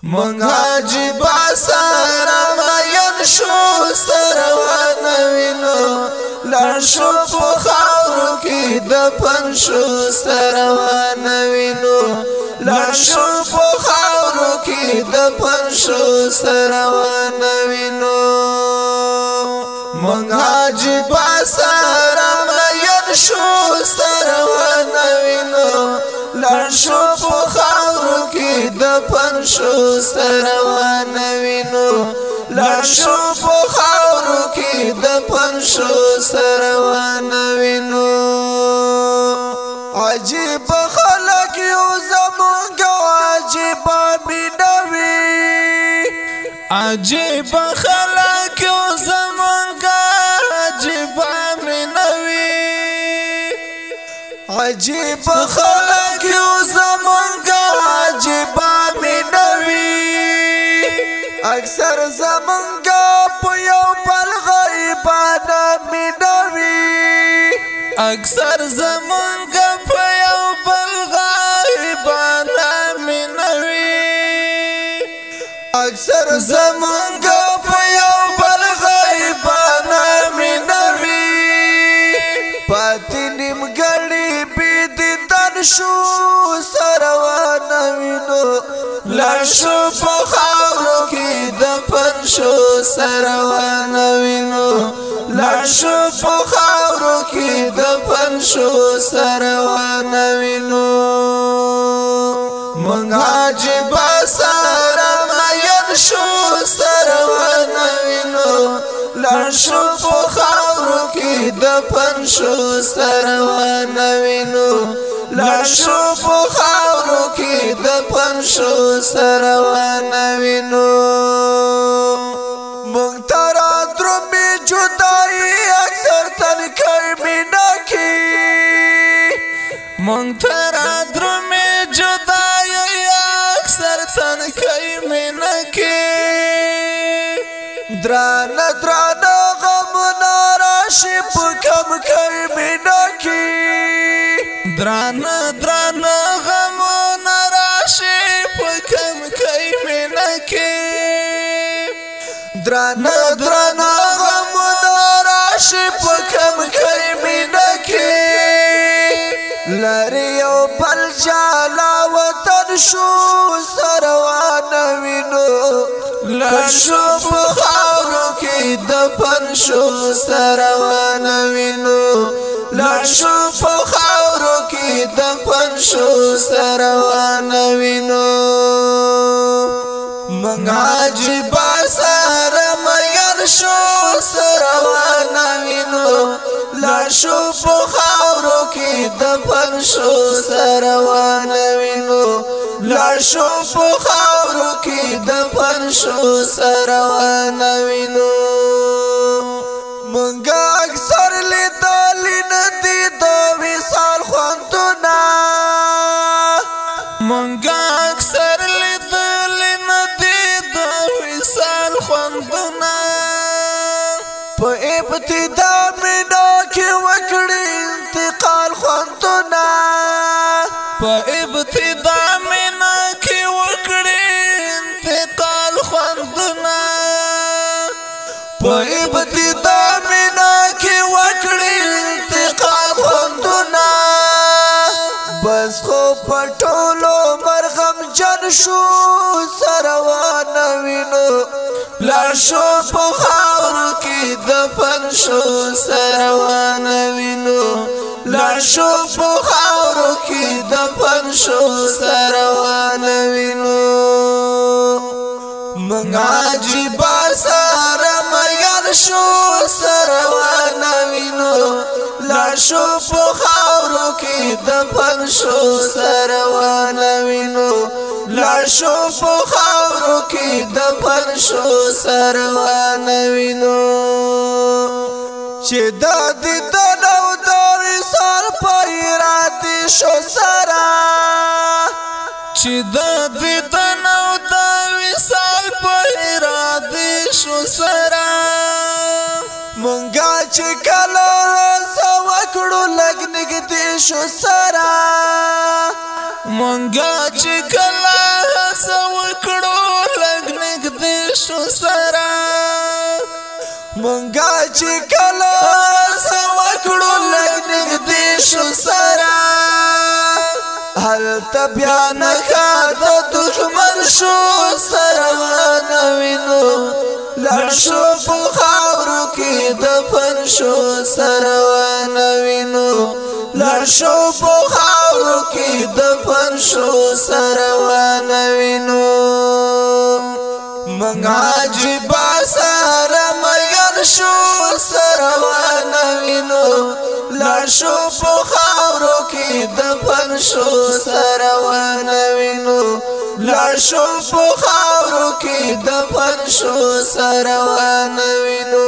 منگا جبا سارا مین شو سروانوینو لارشو پو خاورو کی دفن شو سروانوینو لارشو پو خاورو کی دفن شو سروانوینو منگا جبا سارا مین شو سروانوینو لارشو پو خاورو کی دفن شو سروانوینو لارشو پو خاورو کی دفن شو سروانوینو عجیب خلق یو زمونگا عجیب مینوی عجیب خلق یو زمونگا عجیب مینوی عجیب خلق یو زمونگا عجیب مینوی اکثر زمونگا پو یو پل غیبانا مینوی اکثر زمونگا پو یو پل غیبانا مینوی اکثر زمونگا پو یو پل غیبانا مینوی پاتی نیم گڑی بیدی تن شو سروانوینو لارشو پو خاورو کی دفن شو سروانوینو لارشو پو خاورو کی دفن شو سروانوینو منگا جبا سارا مین شو سروانوینو لارشو پو خاورو کی دفن شو سروانوینو لارشو پو خاورو کی دفن شو سروانوینو مونترا درمی جدائی اکثر تنکر مینا کی مونترا درمی جدائی اکثر تنکر مینا کی درانا درانا غم ناراشی پکم کر مینا کی درانا درانا غم ناراشی پکم کر مینا کی درانا درانا غم ناراشی پکم کر مینا کی لریو بل جالا وطن شو سروانوینو لارشو پو خاورو کی دفن شو سروانوینو لارشو پو خاورو کی دفن شو سروانوینو منگا جبا سارا مین شو سروانوینو لارشو پو خاورو کی دفن شو سروانوینو لارشو پو خاورو کی دفن شو سروانوینو منگا اکثر لیدالی ندی دو وصال خوندونا منگا اکثر لیدالی ندی دو وصال خوندونا پا ابتدا منا کی وکڑی انتقال خوندونا پا ابتدا منا کی وکڑی انتقال خوندونا پا ابتدا منا کی وکڑی انتقال خوندونا بس خو پټولو مرغم جن شو سروانوینو لارشو پو خاورو کی دفن شو سروانوینو لارشو پو خاورو کی دفن شو سروانوینو منگا جبا سارا مین شو سروانوینو لارشو پو خاورو کی دفن شو سروانوینو لارشو پو خاورو کی دفن شو سروانوینو چه دادی دنو دوی سر پیرادی شو سرا چه دادی دنو دوی سر پیرادی شو سرا منگا چه کلا سوکڑو لگنگ دی شو سرا منگا چه کلا سوکڑو منګه چې کله سمکړو لګ نږدې شو سره هلته بیا نښه د دښمن شو سره ونه وینو لړ شو په خاورو کې دفن شو سره ونه وینو لړ شو په خاورو کې دفن شو سره ونه وینو منګ عجیبه سره مین شو سره ونه وینو لړ شو په خاورو کې دفن شو سره ونه وینو لړ شو په خاورو کې دفن شو سره ونه وینو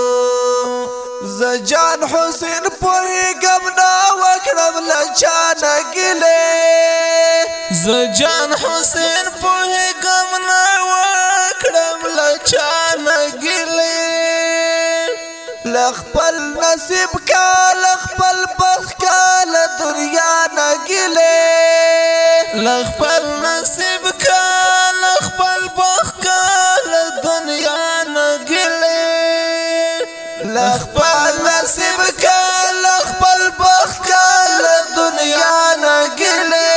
زجان حسین پوهیږم نه وکړم له چا نه ګیلې زجان حسین پوهیږم نه وکړم له چا نه ګیلې له خپل نصیب کا له خپل بخت کا له دنیا نه ګیلې له خپل نصیب کا له خپل بخت کا له دنیا نه ګیلې له خپل نصیب کا له خپل بخت کا له دنیا نه ګیلې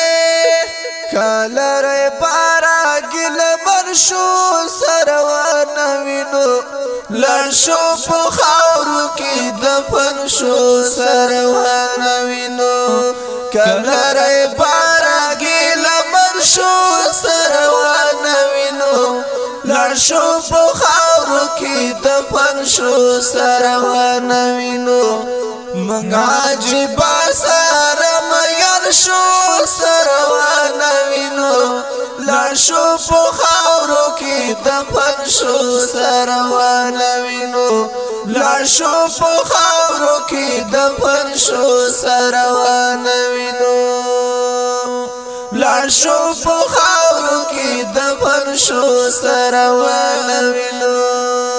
کله ری بارا ګیله من شو سره ونه وینو لړ شو په خاورو کې دفن شو سره ونه وینو کله ری بارا ګیله من شو سره ونه وینو لړ شو په خاورو کې دفن شو سره ونه وینو منګ عجیبه سره مین شو سره ونه وینو لړ شو په خاورو کې دفن شو سره ونه وینو لړ شو په خاورو کې دفن شو سره ونه وینو لړ شو په خاورو کې دفن شو سره ونه وینو